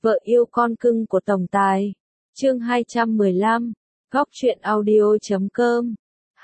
Vợ yêu con cưng của tổng tài. Chương 215. Góc truyện audio.com.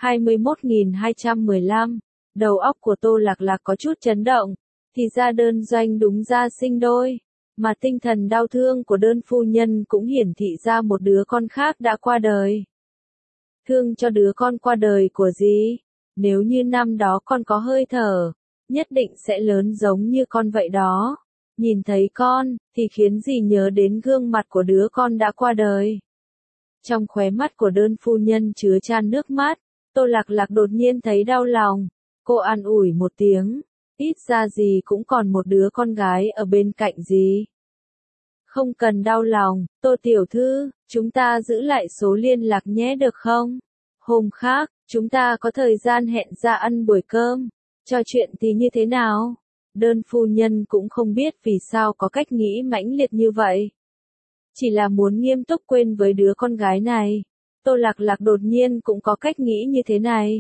21.215. Đầu óc của Tô Lạc Lạc có chút chấn động. Thì ra đơn doanh đúng ra sinh đôi. Mà tinh thần đau thương của đơn phu nhân cũng hiển thị ra một đứa con khác đã qua đời. Thương cho đứa con qua đời của gì? Nếu như năm đó con có hơi thở, nhất định sẽ lớn giống như con vậy đó. Nhìn thấy con, thì khiến dì nhớ đến gương mặt của đứa con đã qua đời. Trong khóe mắt của đơn phu nhân chứa chan nước mắt, Tô Lạc Lạc đột nhiên thấy đau lòng. Cô an ủi một tiếng, ít ra dì cũng còn một đứa con gái ở bên cạnh dì. Không cần đau lòng, Tô tiểu thư, chúng ta giữ lại số liên lạc nhé được không? Hôm khác, chúng ta có thời gian hẹn ra ăn buổi cơm, trò chuyện thì như thế nào? Đơn phu nhân cũng không biết vì sao có cách nghĩ mãnh liệt như vậy. Chỉ là muốn nghiêm túc quên với đứa con gái này. Tô Lạc Lạc đột nhiên cũng có cách nghĩ như thế này.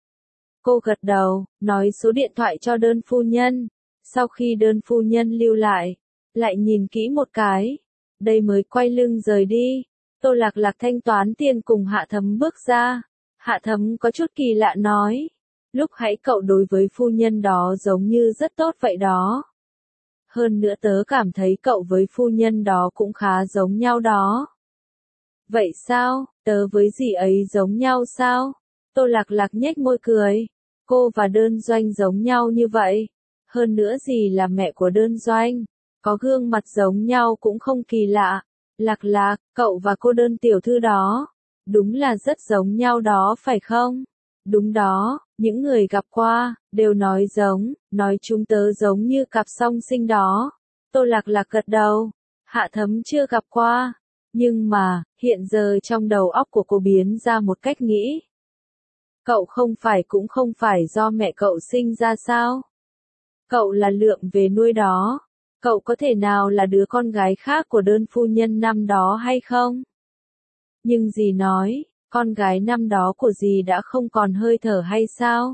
Cô gật đầu, nói số điện thoại cho đơn phu nhân. Sau khi đơn phu nhân lưu lại nhìn kỹ một cái. Đây mới quay lưng rời đi. Tô Lạc Lạc thanh toán tiền cùng Hạ Thấm bước ra. Hạ Thấm có chút kỳ lạ nói. Lúc hãy cậu đối với phu nhân đó giống như rất tốt vậy đó. Hơn nữa tớ cảm thấy cậu với phu nhân đó cũng khá giống nhau đó. Vậy sao, tớ với dì ấy giống nhau sao? Tô Lạc Lạc nhếch môi cười. Cô và đơn doanh giống nhau như vậy. Hơn nữa dì là mẹ của đơn doanh. Có gương mặt giống nhau cũng không kỳ lạ. Lạc Lạc, cậu và cô đơn tiểu thư đó. Đúng là rất giống nhau đó phải không? Đúng đó, những người gặp qua, đều nói giống, nói chúng tớ giống như cặp song sinh đó. Tô Lạc Lạc gật đầu. Hạ Thấm chưa gặp qua. Nhưng mà, hiện giờ trong đầu óc của cô biến ra một cách nghĩ. Cậu không phải cũng không phải do mẹ cậu sinh ra sao? Cậu là Lượng về nuôi đó. Cậu có thể nào là đứa con gái khác của đơn phu nhân năm đó hay không? Nhưng dì nói, con gái năm đó của dì đã không còn hơi thở hay sao?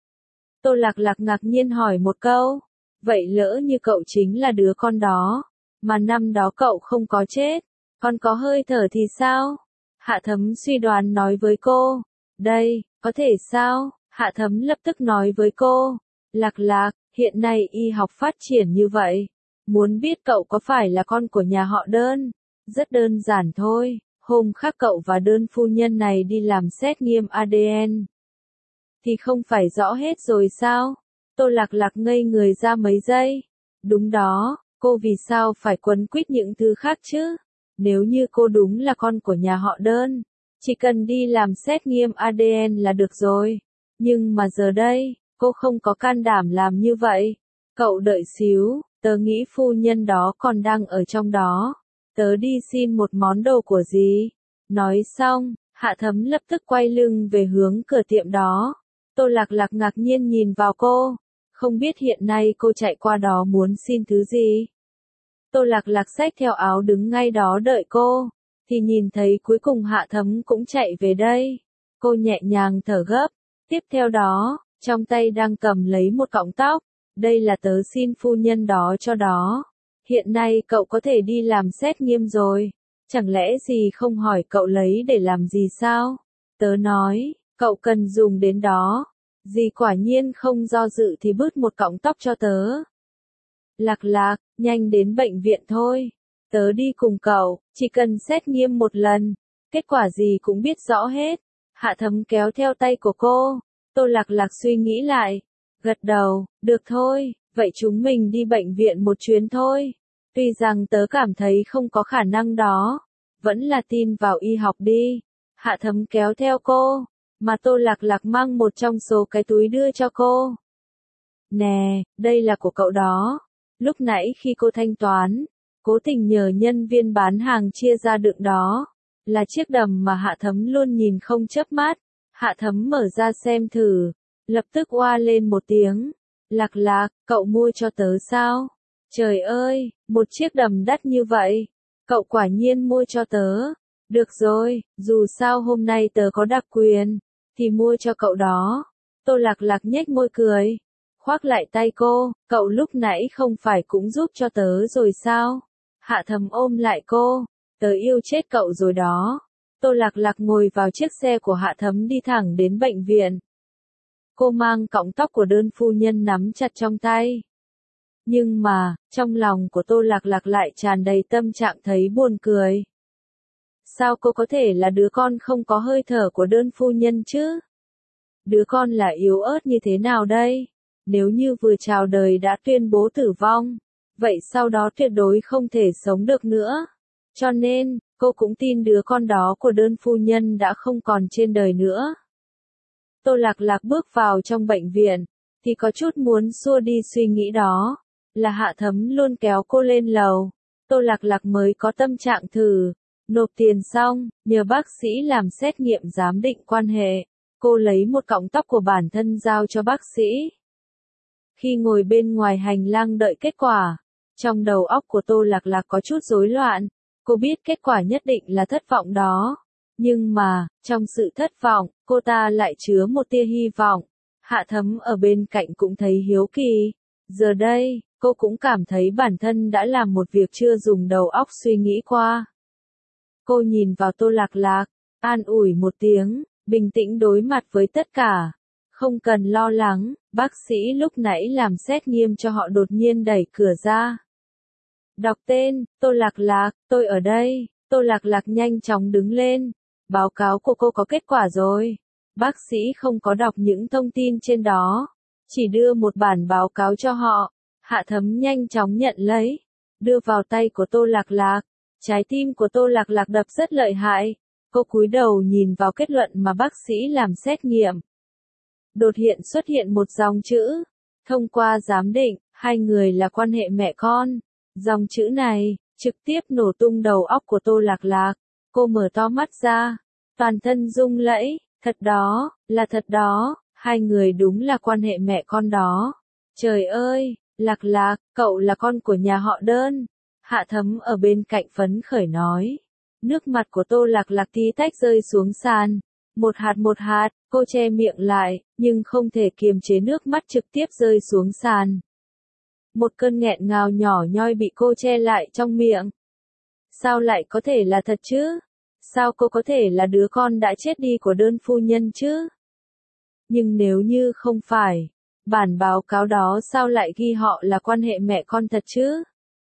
Tô Lạc Lạc ngạc nhiên hỏi một câu. Vậy lỡ như cậu chính là đứa con đó, mà năm đó cậu không có chết, còn có hơi thở thì sao? Hạ Thấm suy đoán nói với cô. Đây, có thể sao? Hạ Thấm lập tức nói với cô. Lạc Lạc, hiện nay y học phát triển như vậy. Muốn biết cậu có phải là con của nhà họ đơn? Rất đơn giản thôi. Hôm khác cậu và đơn phu nhân này đi làm xét nghiệm ADN. Thì không phải rõ hết rồi sao? Tô Lạc Lạc ngây người ra mấy giây. Đúng đó, cô vì sao phải quấn quýt những thứ khác chứ? Nếu như cô đúng là con của nhà họ đơn, chỉ cần đi làm xét nghiệm ADN là được rồi. Nhưng mà giờ đây, cô không có can đảm làm như vậy. Cậu đợi xíu, tớ nghĩ phu nhân đó còn đang ở trong đó. Tớ đi xin một món đồ của dì. Nói xong, Hạ Thấm lập tức quay lưng về hướng cửa tiệm đó. Tô Lạc Lạc ngạc nhiên nhìn vào cô. Không biết hiện nay cô chạy qua đó muốn xin thứ gì. Tô Lạc Lạc xách theo áo đứng ngay đó đợi cô. Thì nhìn thấy cuối cùng Hạ Thấm cũng chạy về đây. Cô nhẹ nhàng thở gấp. Tiếp theo đó, trong tay đang cầm lấy một cọng tóc. Đây là tớ xin phu nhân đó cho đó. Hiện nay cậu có thể đi làm xét nghiệm rồi. Chẳng lẽ dì không hỏi cậu lấy để làm gì sao? Tớ nói, cậu cần dùng đến đó. Dì quả nhiên không do dự thì bứt một cọng tóc cho tớ. Lạc Lạc, nhanh đến bệnh viện thôi. Tớ đi cùng cậu, chỉ cần xét nghiệm một lần. Kết quả gì cũng biết rõ hết. Hạ Thấm kéo theo tay của cô. Tô Lạc Lạc suy nghĩ lại. Gật đầu, được thôi, vậy chúng mình đi bệnh viện một chuyến thôi. Tuy rằng tớ cảm thấy không có khả năng đó. Vẫn là tin vào y học đi. Hạ Thấm kéo theo cô. Mà Tô Lạc Lạc mang một trong số cái túi đưa cho cô. Nè, đây là của cậu đó. Lúc nãy khi cô thanh toán, cố tình nhờ nhân viên bán hàng chia ra đựng đó. Là chiếc đầm mà Hạ Thấm luôn nhìn không chớp mắt. Hạ Thấm mở ra xem thử. Lập tức oa lên một tiếng. Lạc Lạc, cậu mua cho tớ sao? Trời ơi, một chiếc đầm đắt như vậy. Cậu quả nhiên mua cho tớ. Được rồi, dù sao hôm nay tớ có đặc quyền, thì mua cho cậu đó. Tô Lạc Lạc nhếch môi cười. Khoác lại tay cô, cậu lúc nãy không phải cũng giúp cho tớ rồi sao? Hạ Thấm ôm lại cô, tớ yêu chết cậu rồi đó. Tô Lạc Lạc ngồi vào chiếc xe của Hạ Thấm đi thẳng đến bệnh viện. Cô mang cọng tóc của đơn phu nhân nắm chặt trong tay. Nhưng mà, trong lòng của Tô Lạc Lạc lại tràn đầy tâm trạng thấy buồn cười. Sao cô có thể là đứa con không có hơi thở của đơn phu nhân chứ? Đứa con là yếu ớt như thế nào đây? Nếu như vừa chào đời đã tuyên bố tử vong, vậy sau đó tuyệt đối không thể sống được nữa. Cho nên, cô cũng tin đứa con đó của đơn phu nhân đã không còn trên đời nữa. Tô Lạc Lạc bước vào trong bệnh viện, thì có chút muốn xua đi suy nghĩ đó. Là Hạ Thấm luôn kéo cô lên lầu. Tô Lạc Lạc mới có tâm trạng thử. Nộp tiền xong, nhờ bác sĩ làm xét nghiệm giám định quan hệ. Cô lấy một cọng tóc của bản thân giao cho bác sĩ. Khi ngồi bên ngoài hành lang đợi kết quả, trong đầu óc của Tô Lạc Lạc có chút rối loạn. Cô biết kết quả nhất định là thất vọng đó. Nhưng mà, trong sự thất vọng, cô ta lại chứa một tia hy vọng. Hạ Thấm ở bên cạnh cũng thấy hiếu kỳ. Giờ đây, cô cũng cảm thấy bản thân đã làm một việc chưa dùng đầu óc suy nghĩ qua. Cô nhìn vào Tô Lạc Lạc, an ủi một tiếng, bình tĩnh đối mặt với tất cả. Không cần lo lắng, bác sĩ lúc nãy làm xét nghiệm cho họ đột nhiên đẩy cửa ra. Đọc tên, Tô Lạc Lạc, tôi ở đây. Tô Lạc Lạc nhanh chóng đứng lên. Báo cáo của cô có kết quả rồi. Bác sĩ không có đọc những thông tin trên đó, chỉ đưa một bản báo cáo cho họ. Hạ Thấm nhanh chóng nhận lấy, đưa vào tay của Tô Lạc Lạc. Trái tim của Tô Lạc Lạc đập rất lợi hại. Cô cúi đầu nhìn vào kết luận mà bác sĩ làm xét nghiệm. Đột hiện xuất hiện một dòng chữ. Thông qua giám định, hai người là quan hệ mẹ con. Dòng chữ này, trực tiếp nổ tung đầu óc của Tô Lạc Lạc. Cô mở to mắt ra, toàn thân rung lẫy, thật đó, là thật đó, hai người đúng là quan hệ mẹ con đó. Trời ơi, Lạc Lạc, cậu là con của nhà họ Đơn. Hạ Thấm ở bên cạnh phấn khởi nói. Nước mặt của Tô Lạc Lạc tí tách rơi xuống sàn. Một hạt, cô che miệng lại, nhưng không thể kiềm chế nước mắt trực tiếp rơi xuống sàn. Một cơn nghẹn ngào nhỏ nhoi bị cô che lại trong miệng. Sao lại có thể là thật chứ? Sao cô có thể là đứa con đã chết đi của đơn phu nhân chứ? Nhưng nếu như không phải, bản báo cáo đó sao lại ghi họ là quan hệ mẹ con thật chứ?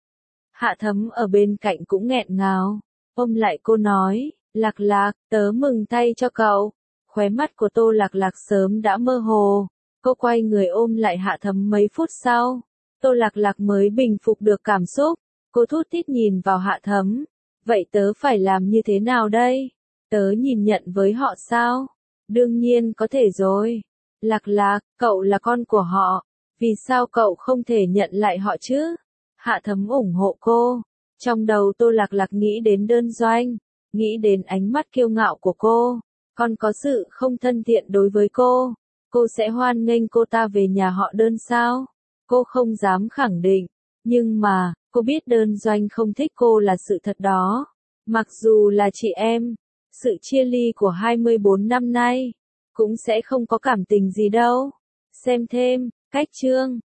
Hạ Thấm ở bên cạnh cũng nghẹn ngào, ôm lại cô nói, Lạc Lạc, tớ mừng thay cho cậu. Khóe mắt của Tô Lạc Lạc sớm đã mơ hồ, cô quay người ôm lại Hạ Thấm mấy phút sau. Tô Lạc Lạc mới bình phục được cảm xúc, cô thút thít nhìn vào Hạ Thấm. Vậy tớ phải làm như thế nào đây? Tớ nhìn nhận với họ sao? Đương nhiên có thể rồi. Lạc Lạc, cậu là con của họ. Vì sao cậu không thể nhận lại họ chứ? Hạ Thấm ủng hộ cô. Trong đầu Tô Lạc Lạc nghĩ đến Đơn Doanh, nghĩ đến ánh mắt kiêu ngạo của cô. Còn có sự không thân thiện đối với cô. Cô sẽ hoan nghênh cô ta về nhà họ Đơn sao? Cô không dám khẳng định. Nhưng mà, cô biết Đơn Doanh không thích cô là sự thật đó. Mặc dù là chị em, sự chia ly của 24 năm nay, cũng sẽ không có cảm tình gì đâu. Xem thêm, cách chương.